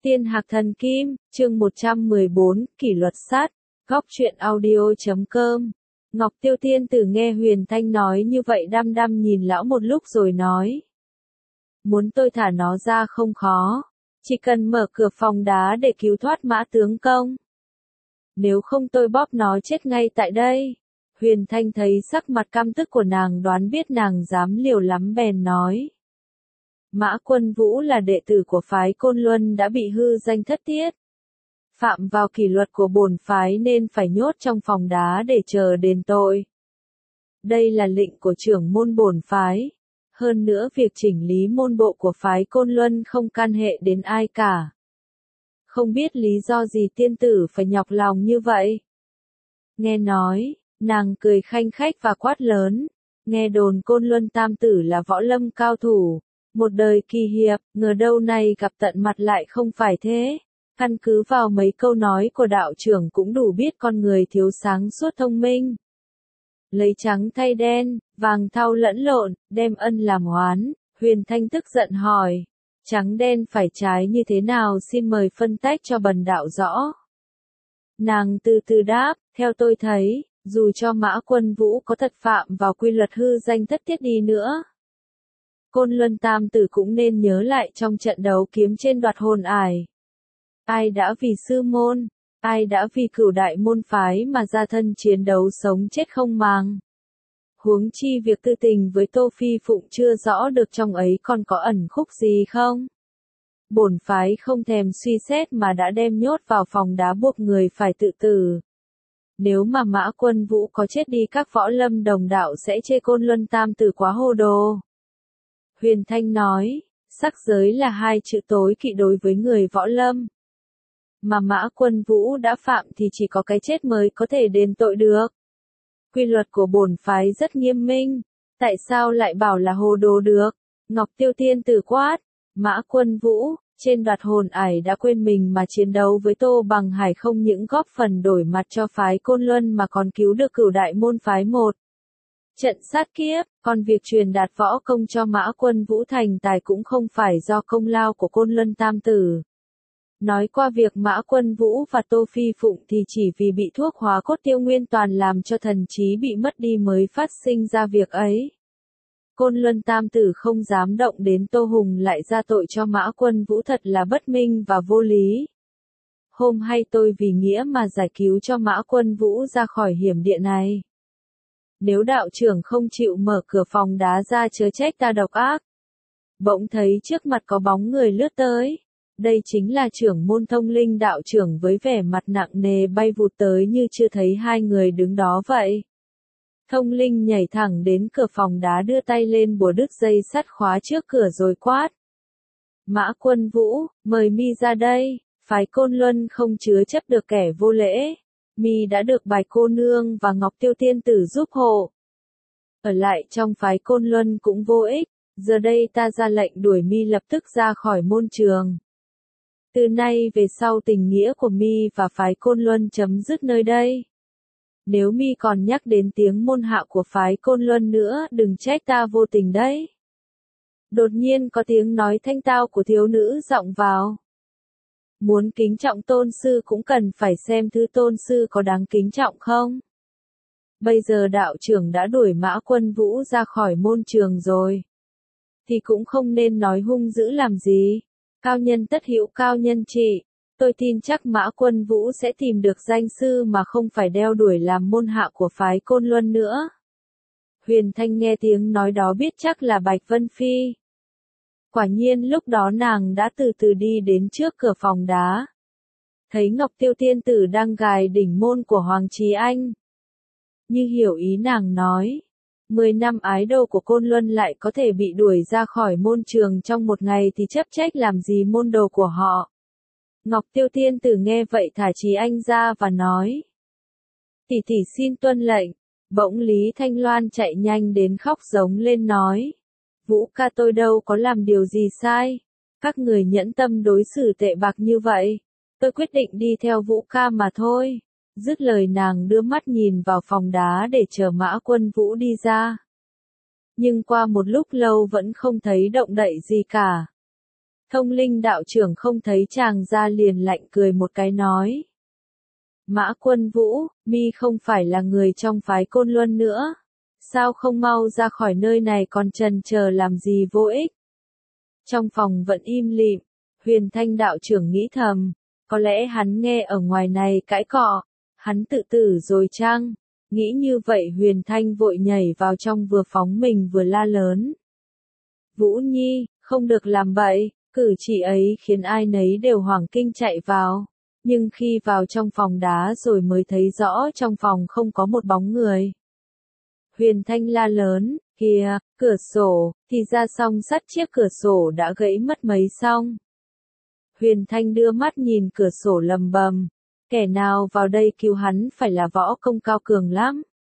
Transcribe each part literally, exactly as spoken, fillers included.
Tiên Hạc Thần Kim, chương một trăm mười bốn, kỷ luật sát, góc truyện audio chấm com. Ngọc Tiêu Tiên Tử nghe Huyền Thanh nói như vậy đăm đăm nhìn lão một lúc rồi nói. Muốn tôi thả nó ra không khó, chỉ cần mở cửa phòng đá để cứu thoát Mã tướng công. Nếu không tôi bóp nó chết ngay tại đây. Huyền Thanh thấy sắc mặt căm tức của nàng đoán biết nàng dám liều lắm bèn nói. Mã Quân Vũ là đệ tử của phái Côn Luân đã bị hư danh thất tiết. Phạm vào kỷ luật của bổn phái nên phải nhốt trong phòng đá để chờ đền tội. Đây là lệnh của trưởng môn bổn phái. Hơn nữa việc chỉnh lý môn bộ của phái Côn Luân không can hệ đến ai cả. Không biết lý do gì tiên tử phải nhọc lòng như vậy. Nghe nói, nàng cười khanh khách và quát lớn. Nghe đồn Côn Luân tam tử là võ lâm cao thủ. Một đời kỳ hiệp, ngờ đâu này gặp tận mặt lại không phải thế. Căn cứ vào mấy câu nói của đạo trưởng cũng đủ biết con người thiếu sáng suốt thông minh. Lấy trắng thay đen, vàng thau lẫn lộn, đem ân làm oán. Huyền Thanh tức giận hỏi. Trắng đen phải trái như thế nào xin mời phân tách cho bần đạo rõ. Nàng từ từ đáp, theo tôi thấy, dù cho Mã Quân Vũ có thật phạm vào quy luật hư danh thất tiết đi nữa. Côn Luân tam tử cũng nên nhớ lại trong trận đấu kiếm trên đoạt hồn ải. Ai đã vì sư môn, ai đã vì cửu đại môn phái mà ra thân chiến đấu sống chết không màng. Huống chi việc tư tình với Tô Phi Phụng chưa rõ được trong ấy còn có ẩn khúc gì không? Bổn phái không thèm suy xét mà đã đem nhốt vào phòng đá buộc người phải tự tử. Nếu mà Mã Quân Vũ có chết đi các võ lâm đồng đạo sẽ chê Côn Luân tam tử quá hồ đồ. Huyền Thanh nói, sắc giới là hai chữ tối kỵ đối với người võ lâm. Mà Mã Quân Vũ đã phạm thì chỉ có cái chết mới có thể đền tội được. Quy luật của bổn phái rất nghiêm minh, tại sao lại bảo là hồ đồ được? Ngọc Tiêu Tiên Tử quát, Mã Quân Vũ, trên đoạt hồn ải đã quên mình mà chiến đấu với Tô Bằng Hải không những góp phần đổi mặt cho phái Côn Luân mà còn cứu được cửu đại môn phái một. Trận sát kiếp, còn việc truyền đạt võ công cho Mã Quân Vũ thành tài cũng không phải do công lao của Côn Luân tam tử. Nói qua việc Mã Quân Vũ và Tô Phi Phụng thì chỉ vì bị thuốc hóa cốt tiêu nguyên toàn làm cho thần trí bị mất đi mới phát sinh ra việc ấy. Côn Luân tam tử không dám động đến Tô Hùng lại ra tội cho Mã Quân Vũ thật là bất minh và vô lý. Hôm hay tôi vì nghĩa mà giải cứu cho Mã Quân Vũ ra khỏi hiểm địa này. Nếu đạo trưởng không chịu mở cửa phòng đá ra chớ trách ta độc ác. Bỗng thấy trước mặt có bóng người lướt tới. Đây chính là trưởng môn Thông Linh đạo trưởng với vẻ mặt nặng nề bay vụt tới như chưa thấy hai người đứng đó vậy. Thông Linh nhảy thẳng đến cửa phòng đá đưa tay lên bùa đứt dây sắt khóa trước cửa rồi quát. Mã Quân Vũ, mời mi ra đây, phái Côn Luân không chứa chấp được kẻ vô lễ. Mi đã được Bạch cô nương và Ngọc Tiêu Tiên Tử giúp hộ. Ở lại trong phái Côn Luân cũng vô ích, giờ đây ta ra lệnh đuổi mi lập tức ra khỏi môn trường. Từ nay về sau tình nghĩa của mi và phái Côn Luân chấm dứt nơi đây. Nếu mi còn nhắc đến tiếng môn hạ của phái Côn Luân nữa đừng trách ta vô tình đấy. Đột nhiên có tiếng nói thanh tao của thiếu nữ vọng vào. Muốn kính trọng tôn sư cũng cần phải xem thứ tôn sư có đáng kính trọng không. Bây giờ đạo trưởng đã đuổi Mã Quân Vũ ra khỏi môn trường rồi. Thì cũng không nên nói hung dữ làm gì. Cao nhân tất hữu cao nhân trị. Tôi tin chắc Mã Quân Vũ sẽ tìm được danh sư mà không phải đeo đuổi làm môn hạ của phái Côn Luân nữa. Huyền Thanh nghe tiếng nói đó biết chắc là Bạch Vân Phi. Quả nhiên lúc đó nàng đã từ từ đi đến trước cửa phòng đá. Thấy Ngọc Tiêu Tiên Tử đang gài đỉnh môn của Hoàng Trí Anh. Như hiểu ý nàng nói. Mười năm ái đô của Côn Luân lại có thể bị đuổi ra khỏi môn trường trong một ngày thì chấp trách làm gì môn đồ của họ. Ngọc Tiêu Tiên Tử nghe vậy thả Trí Anh ra và nói. Tỷ tỷ xin tuân lệnh. Bỗng Lý Thanh Loan chạy nhanh đến khóc giống lên nói. Vũ ca tôi đâu có làm điều gì sai. Các người nhẫn tâm đối xử tệ bạc như vậy. Tôi quyết định đi theo Vũ ca mà thôi. Dứt lời nàng đưa mắt nhìn vào phòng đá để chờ Mã Quân Vũ đi ra. Nhưng qua một lúc lâu vẫn không thấy động đậy gì cả. Thông linh đạo trưởng không thấy chàng ra liền lạnh cười một cái nói. Mã Quân Vũ, mi không phải là người trong phái Côn Luân nữa. Sao không mau ra khỏi nơi này còn chần chờ làm gì vô ích? Trong phòng vẫn im lìm, Huyền Thanh đạo trưởng nghĩ thầm, có lẽ hắn nghe ở ngoài này cãi cọ, hắn tự tử rồi chăng? Nghĩ như vậy Huyền Thanh vội nhảy vào trong vừa phóng mình vừa la lớn. Vũ Nhi, không được làm bậy, cử chỉ ấy khiến ai nấy đều hoảng kinh chạy vào. Nhưng khi vào trong phòng đá rồi mới thấy rõ trong phòng không có một bóng người. Huyền Thanh la lớn, kìa, cửa sổ, thì ra song sắt chiếc cửa sổ đã gãy mất mấy song. Huyền Thanh đưa mắt nhìn cửa sổ lầm bầm, kẻ nào vào đây cứu hắn phải là võ công cao cường lắm.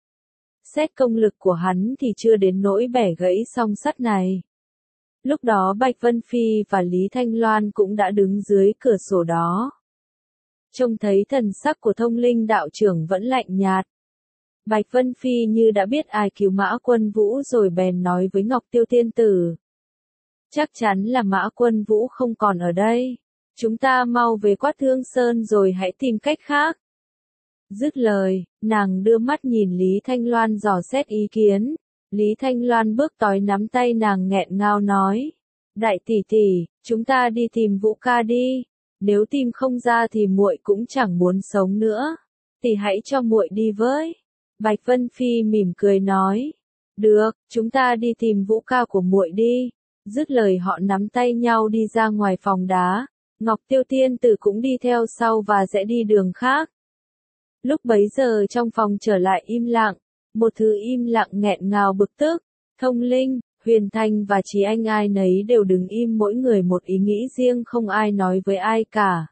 Xét công lực của hắn thì chưa đến nỗi bẻ gãy song sắt này. Lúc đó Bạch Vân Phi và Lý Thanh Loan cũng đã đứng dưới cửa sổ đó. Trông thấy thần sắc của Thông linh đạo trưởng vẫn lạnh nhạt. Bạch Vân Phi như đã biết ai cứu Mã Quân Vũ rồi bèn nói với Ngọc Tiêu Tiên Tử. Chắc chắn là Mã Quân Vũ không còn ở đây. Chúng ta mau về Quát Thương Sơn rồi hãy tìm cách khác. Dứt lời, nàng đưa mắt nhìn Lý Thanh Loan dò xét ý kiến. Lý Thanh Loan bước tới nắm tay nàng nghẹn ngào nói. Đại tỷ tỷ, chúng ta đi tìm Vũ ca đi. Nếu tìm không ra thì muội cũng chẳng muốn sống nữa. Tỷ hãy cho muội đi với. Bạch Vân Phi mỉm cười nói. Được, chúng ta đi tìm Vũ ca của muội đi. Dứt lời họ nắm tay nhau đi ra ngoài phòng đá. Ngọc Tiêu Tiên Tử cũng đi theo sau và sẽ đi đường khác. Lúc bấy giờ trong phòng trở lại im lặng. Một thứ im lặng nghẹn ngào bực tức. Thông linh, Huyền Thanh và Trí Anh ai nấy đều đứng im mỗi người một ý nghĩ riêng không ai nói với ai cả.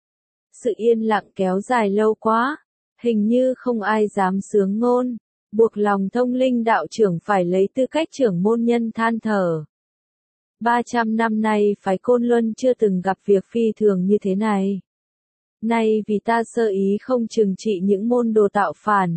Sự yên lặng kéo dài lâu quá. Hình như không ai dám sướng ngôn. Buộc lòng Thông linh đạo trưởng phải lấy tư cách trưởng môn nhân than thở. ba trăm năm nay phái Côn Luân chưa từng gặp việc phi thường như thế này. Nay vì ta sơ ý không trừng trị những môn đồ tạo phản.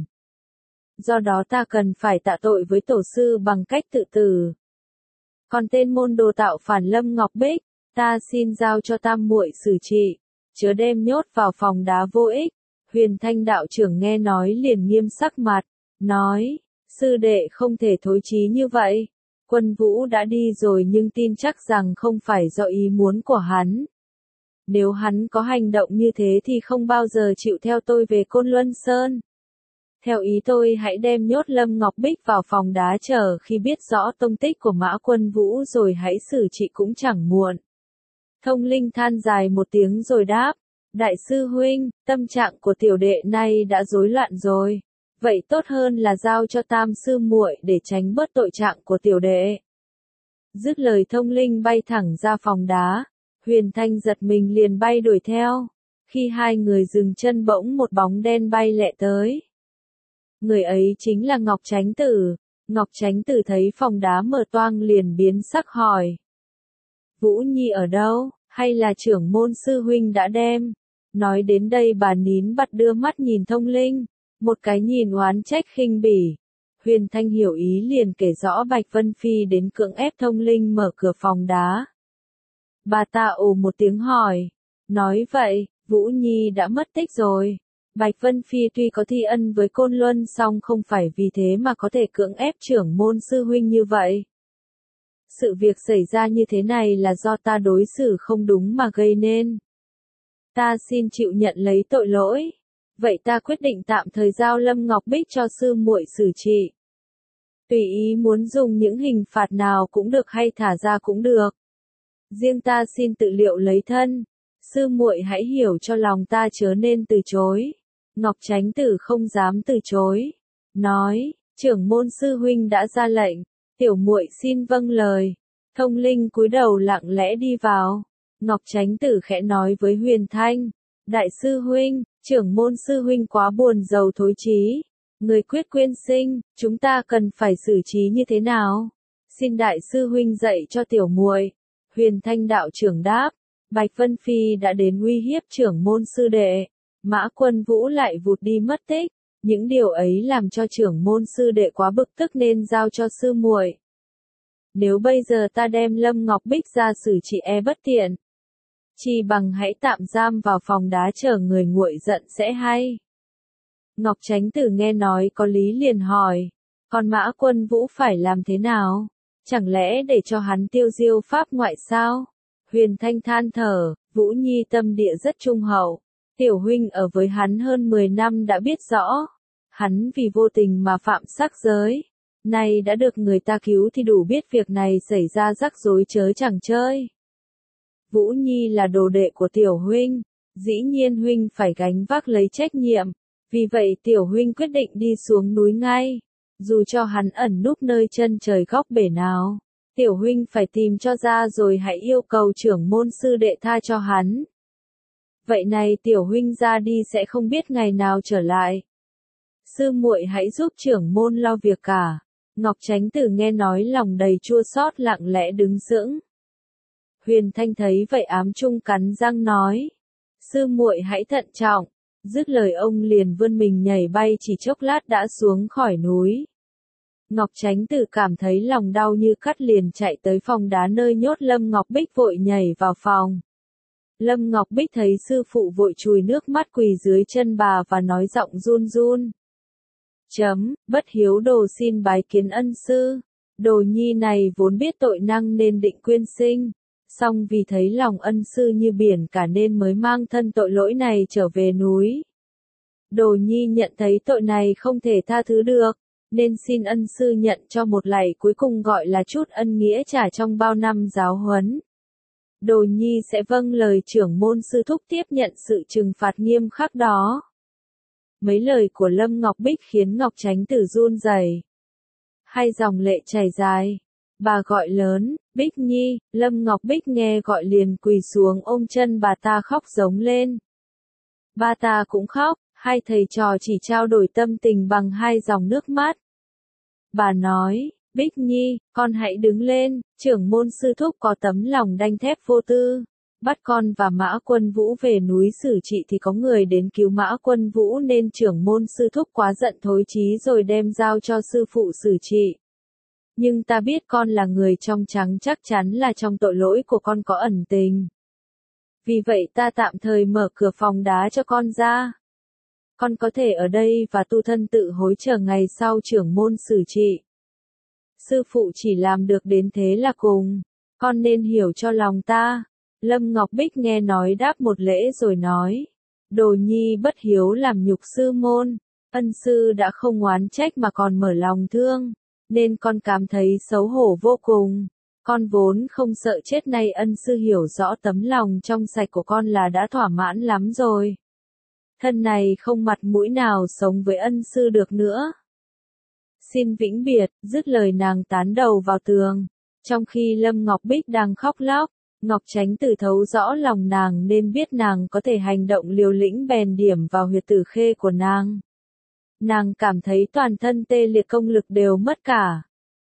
Do đó ta cần phải tạ tội với tổ sư bằng cách tự tử. Còn tên môn đồ tạo phản Lâm Ngọc Bích, ta xin giao cho tam muội xử trị, chớ đem nhốt vào phòng đá vô ích. Huyền Thanh đạo trưởng nghe nói liền nghiêm sắc mặt, nói, sư đệ không thể thối chí như vậy. Quân Vũ đã đi rồi nhưng tin chắc rằng không phải do ý muốn của hắn. Nếu hắn có hành động như thế thì không bao giờ chịu theo tôi về Côn Luân Sơn. Theo ý tôi hãy đem nhốt Lâm Ngọc Bích vào phòng đá chờ khi biết rõ tông tích của Mã Quân Vũ rồi hãy xử trị cũng chẳng muộn. Thông linh than dài một tiếng rồi đáp, đại sư huynh, tâm trạng của tiểu đệ nay đã rối loạn rồi. Vậy tốt hơn là giao cho tam sư muội để tránh bớt tội trạng của tiểu đệ. Dứt lời thông linh bay thẳng ra phòng đá, Huyền Thanh giật mình liền bay đuổi theo. Khi hai người dừng chân bỗng một bóng đen bay lẹ tới. Người ấy chính là Ngọc Chánh Tử. Ngọc Chánh Tử thấy phòng đá mở toang liền biến sắc hỏi. Vũ Nhi ở đâu, hay là trưởng môn sư huynh đã đem? Nói đến đây bà nín bặt đưa mắt nhìn thông linh. Một cái nhìn oán trách khinh bỉ. Huyền Thanh hiểu ý liền kể rõ Bạch Vân Phi đến cưỡng ép thông linh mở cửa phòng đá. Bà ta ồ một tiếng hỏi. Nói vậy, Vũ Nhi đã mất tích rồi. Bạch Vân Phi tuy có thi ân với Côn Luân song không phải vì thế mà có thể cưỡng ép trưởng môn sư huynh như vậy. Sự việc xảy ra như thế này là do ta đối xử không đúng mà gây nên. Ta xin chịu nhận lấy tội lỗi. Vậy ta quyết định tạm thời giao Lâm Ngọc Bích cho sư muội xử trị. Tùy ý muốn dùng những hình phạt nào cũng được hay thả ra cũng được. Riêng ta xin tự liệu lấy thân. Sư muội hãy hiểu cho lòng ta chớ nên từ chối. Ngọc Chánh Tử không dám từ chối. Nói, trưởng môn sư huynh đã ra lệnh. Tiểu muội xin vâng lời. Thông linh cúi đầu lặng lẽ đi vào. Ngọc Chánh Tử khẽ nói với Huyền Thanh. Đại sư huynh, trưởng môn sư huynh quá buồn rầu thối chí. Người quyết quyên sinh, chúng ta cần phải xử trí như thế nào? Xin đại sư huynh dạy cho tiểu muội. Huyền Thanh đạo trưởng đáp. Bạch Vân Phi đã đến uy hiếp trưởng môn sư đệ. Mã Quân Vũ lại vụt đi mất tích. Những điều ấy làm cho trưởng môn sư đệ quá bực tức nên giao cho sư muội. Nếu bây giờ ta đem Lâm Ngọc Bích ra xử trị e bất tiện. Chi bằng hãy tạm giam vào phòng đá chờ người nguội giận sẽ hay. Ngọc Chánh Tử nghe nói có lý liền hỏi. Còn Mã Quân Vũ phải làm thế nào? Chẳng lẽ để cho hắn tiêu diêu pháp ngoại sao? Huyền Thanh than thở, Vũ Nhi tâm địa rất trung hậu. Tiểu huynh ở với hắn hơn mười năm đã biết rõ. Hắn vì vô tình mà phạm sắc giới. Nay đã được người ta cứu thì đủ biết việc này xảy ra rắc rối chớ chẳng chơi. Vũ Nhi là đồ đệ của tiểu huynh. Dĩ nhiên huynh phải gánh vác lấy trách nhiệm. Vì vậy tiểu huynh quyết định đi xuống núi ngay. Dù cho hắn ẩn núp nơi chân trời góc bể nào. Tiểu huynh phải tìm cho ra rồi hãy yêu cầu trưởng môn sư đệ tha cho hắn. Vậy này tiểu huynh ra đi sẽ không biết ngày nào trở lại. Sư muội hãy giúp trưởng môn lo việc cả. Ngọc Chánh Tử nghe nói lòng đầy chua xót lặng lẽ đứng sững. Huyền Thanh thấy vậy ám trung cắn răng nói. Sư muội hãy thận trọng. Dứt lời ông liền vươn mình nhảy bay chỉ chốc lát đã xuống khỏi núi. Ngọc Chánh Tử cảm thấy lòng đau như cắt liền chạy tới phòng đá nơi nhốt Lâm Ngọc Bích vội nhảy vào phòng. Lâm Ngọc Bích thấy sư phụ vội chùi nước mắt quỳ dưới chân bà và nói giọng run run. Chấm, bất hiếu đồ xin bái kiến ân sư. Đồ nhi này vốn biết tội năng nên định quyên sinh. Song vì thấy lòng ân sư như biển cả nên mới mang thân tội lỗi này trở về núi. Đồ nhi nhận thấy tội này không thể tha thứ được. Nên xin ân sư nhận cho một lạy cuối cùng gọi là chút ân nghĩa trả trong bao năm giáo huấn. Đồ nhi sẽ vâng lời trưởng môn sư thúc tiếp nhận sự trừng phạt nghiêm khắc đó. Mấy lời của Lâm Ngọc Bích khiến Ngọc Chánh Tử run rẩy. Hai dòng lệ chảy dài. Bà gọi lớn, Bích Nhi, Lâm Ngọc Bích nghe gọi liền quỳ xuống ôm chân bà ta khóc giống lên. Ba ta cũng khóc, hai thầy trò chỉ trao đổi tâm tình bằng hai dòng nước mắt. Bà nói, Bích Nhi, con hãy đứng lên, trưởng môn sư thúc có tấm lòng đanh thép vô tư. Bắt con và Mã Quân Vũ về núi xử trị thì có người đến cứu Mã Quân Vũ nên trưởng môn sư thúc quá giận thối chí rồi đem giao cho sư phụ xử trị. Nhưng ta biết con là người trong trắng chắc chắn là trong tội lỗi của con có ẩn tình. Vì vậy ta tạm thời mở cửa phòng đá cho con ra. Con có thể ở đây và tu thân tự hối chờ ngày sau trưởng môn xử trị. Sư phụ chỉ làm được đến thế là cùng. Con nên hiểu cho lòng ta. Lâm Ngọc Bích nghe nói đáp một lễ rồi nói. Đồ nhi bất hiếu làm nhục sư môn. Ân sư đã không oán trách mà còn mở lòng thương. Nên con cảm thấy xấu hổ vô cùng. Con vốn không sợ chết nay ân sư hiểu rõ tấm lòng trong sạch của con là đã thỏa mãn lắm rồi. Thân này không mặt mũi nào sống với ân sư được nữa. Xin vĩnh biệt, dứt lời nàng tán đầu vào tường. Trong khi Lâm Ngọc Bích đang khóc lóc, Ngọc Chánh Tử thấu rõ lòng nàng nên biết nàng có thể hành động liều lĩnh bèn điểm vào huyệt tử khê của nàng. Nàng cảm thấy toàn thân tê liệt công lực đều mất cả.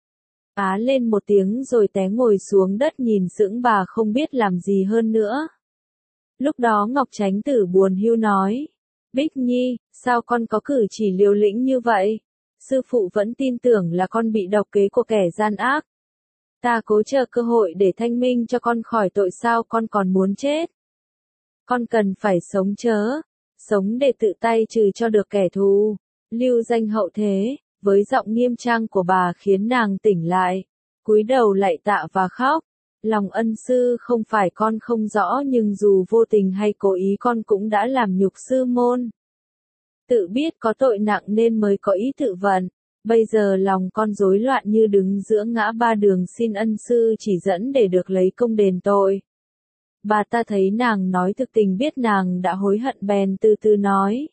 Á lên một tiếng rồi té ngồi xuống đất nhìn sững bà không biết làm gì hơn nữa. Lúc đó Ngọc Chánh Tử buồn hiu nói. Bích Nhi, sao con có cử chỉ liều lĩnh như vậy? Sư phụ vẫn tin tưởng là con bị độc kế của kẻ gian ác. Ta cố chờ cơ hội để thanh minh cho con khỏi tội sao con còn muốn chết. Con cần phải sống chớ, sống để tự tay trừ cho được kẻ thù, lưu danh hậu thế, với giọng nghiêm trang của bà khiến nàng tỉnh lại, cúi đầu lạy tạ và khóc. Lòng ân sư không phải con không rõ nhưng dù vô tình hay cố ý con cũng đã làm nhục sư môn. Tự biết có tội nặng nên mới có ý tự vận. Bây giờ lòng con rối loạn như đứng giữa ngã ba đường xin ân sư chỉ dẫn để được lấy công đền tội. Bà ta thấy nàng nói thực tình biết nàng đã hối hận bèn từ từ nói.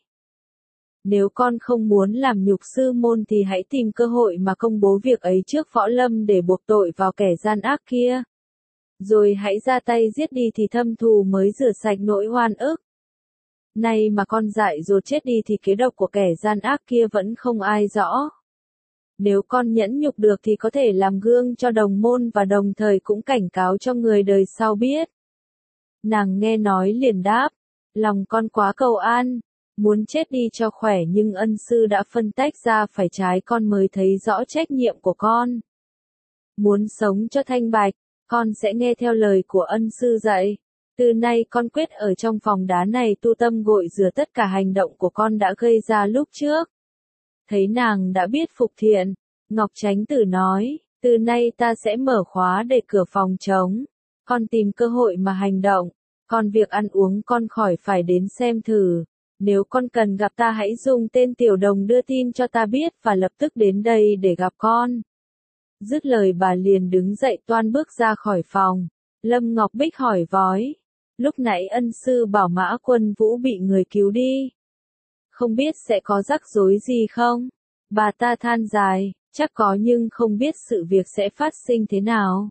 Nếu con không muốn làm nhục sư môn thì hãy tìm cơ hội mà công bố việc ấy trước võ lâm để buộc tội vào kẻ gian ác kia. Rồi hãy ra tay giết đi thì thâm thù mới rửa sạch nỗi oan ức. Nay mà con dại dột chết đi thì kế độc của kẻ gian ác kia vẫn không ai rõ. Nếu con nhẫn nhục được thì có thể làm gương cho đồng môn và đồng thời cũng cảnh cáo cho người đời sau biết. Nàng nghe nói liền đáp, lòng con quá cầu an, muốn chết đi cho khỏe nhưng ân sư đã phân tách ra phải trái con mới thấy rõ trách nhiệm của con. Muốn sống cho thanh bạch, con sẽ nghe theo lời của ân sư dạy. Từ nay con quyết ở trong phòng đá này tu tâm gội rửa tất cả hành động của con đã gây ra lúc trước. Thấy nàng đã biết phục thiện, Ngọc Chánh Tử nói, từ nay ta sẽ mở khóa để cửa phòng trống. Con tìm cơ hội mà hành động, còn việc ăn uống con khỏi phải đến xem thử. Nếu con cần gặp ta hãy dùng tên Tiểu Đồng đưa tin cho ta biết và lập tức đến đây để gặp con. Dứt lời bà liền đứng dậy toan bước ra khỏi phòng. Lâm Ngọc Bích hỏi vói, lúc nãy ân sư bảo Mã Quân Vũ bị người cứu đi. Không biết sẽ có rắc rối gì không? Bà ta than dài, chắc có nhưng không biết sự việc sẽ phát sinh thế nào.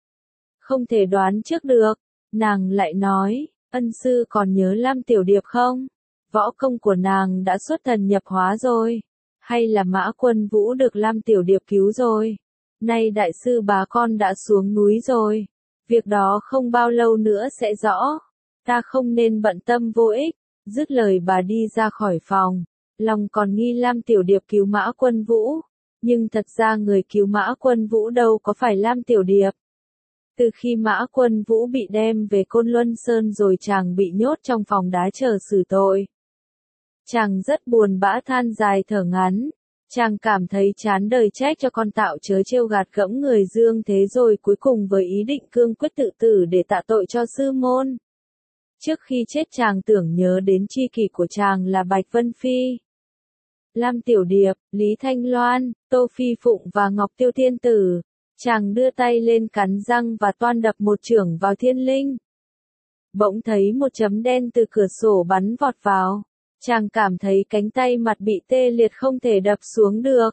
Không thể đoán trước được, nàng lại nói, ân sư còn nhớ Lam Tiểu Điệp không? Võ công của nàng đã xuất thần nhập hóa rồi, hay là Mã Quân Vũ được Lam Tiểu Điệp cứu rồi? Nay đại sư bá con đã xuống núi rồi, việc đó không bao lâu nữa sẽ rõ, ta không nên bận tâm vô ích. Dứt lời bà đi ra khỏi phòng, lòng còn nghi Lam Tiểu Điệp cứu Mã Quân Vũ, nhưng thật ra người cứu Mã Quân Vũ đâu có phải Lam Tiểu Điệp. Từ khi Mã Quân Vũ bị đem về Côn Luân Sơn rồi chàng bị nhốt trong phòng đá chờ xử tội. Chàng rất buồn bã than dài thở ngắn, chàng cảm thấy chán đời trách cho con tạo chớ trêu gạt gẫm người dương thế rồi cuối cùng với ý định cương quyết tự tử để tạ tội cho sư môn. Trước khi chết chàng tưởng nhớ đến tri kỷ của chàng là Bạch Vân Phi, Lam Tiểu Điệp, Lý Thanh Loan, Tô Phi Phụng và Ngọc Tiêu Thiên Tử. Chàng đưa tay lên cắn răng và toan đập một chưởng vào Thiên Linh. Bỗng thấy một chấm đen từ cửa sổ bắn vọt vào. Chàng cảm thấy cánh tay mặt bị tê liệt không thể đập xuống được.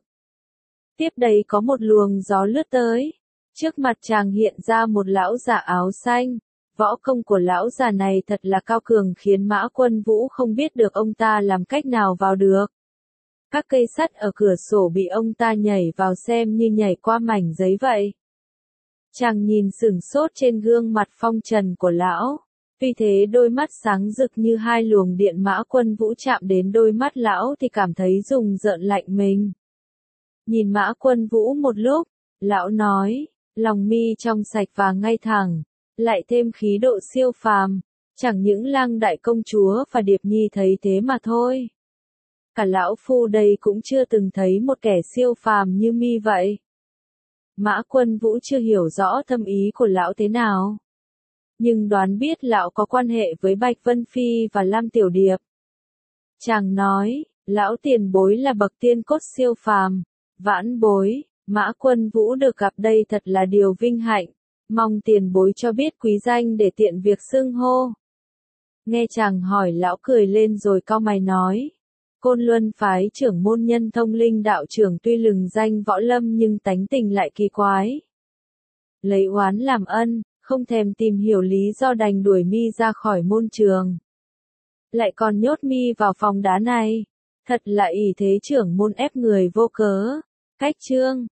Tiếp đấy có một luồng gió lướt tới. Trước mặt chàng hiện ra một lão già áo xanh. Võ công của lão già này thật là cao cường khiến Mã Quân Vũ không biết được ông ta làm cách nào vào được. Các cây sắt ở cửa sổ bị ông ta nhảy vào xem như nhảy qua mảnh giấy vậy. Chàng nhìn sửng sốt trên gương mặt phong trần của lão. Vì thế đôi mắt sáng rực như hai luồng điện. Mã Quân Vũ chạm đến đôi mắt lão thì cảm thấy rùng rợn lạnh mình. Nhìn Mã Quân Vũ một lúc, lão nói, lòng mi trong sạch và ngay thẳng, lại thêm khí độ siêu phàm, chẳng những Lang đại công chúa và Điệp Nhi thấy thế mà thôi. Cả lão phu đây cũng chưa từng thấy một kẻ siêu phàm như mi vậy. Mã Quân Vũ chưa hiểu rõ thâm ý của lão thế nào, nhưng đoán biết lão có quan hệ với Bạch Vân Phi và Lam Tiểu Điệp. Chàng nói, lão tiền bối là bậc tiên cốt siêu phàm, vãn bối, Mã Quân Vũ được gặp đây thật là điều vinh hạnh, mong tiền bối cho biết quý danh để tiện việc xưng hô. Nghe chàng hỏi lão cười lên rồi cau mày nói, Côn Luân phái trưởng môn Nhân Thông Linh đạo trưởng tuy lừng danh võ lâm nhưng tánh tình lại kỳ quái. Lấy oán làm ân, không thèm tìm hiểu lý do đành đuổi mi ra khỏi môn trường. Lại còn nhốt mi vào phòng đá này, thật là ỷ thế trưởng môn ép người vô cớ. Cách chương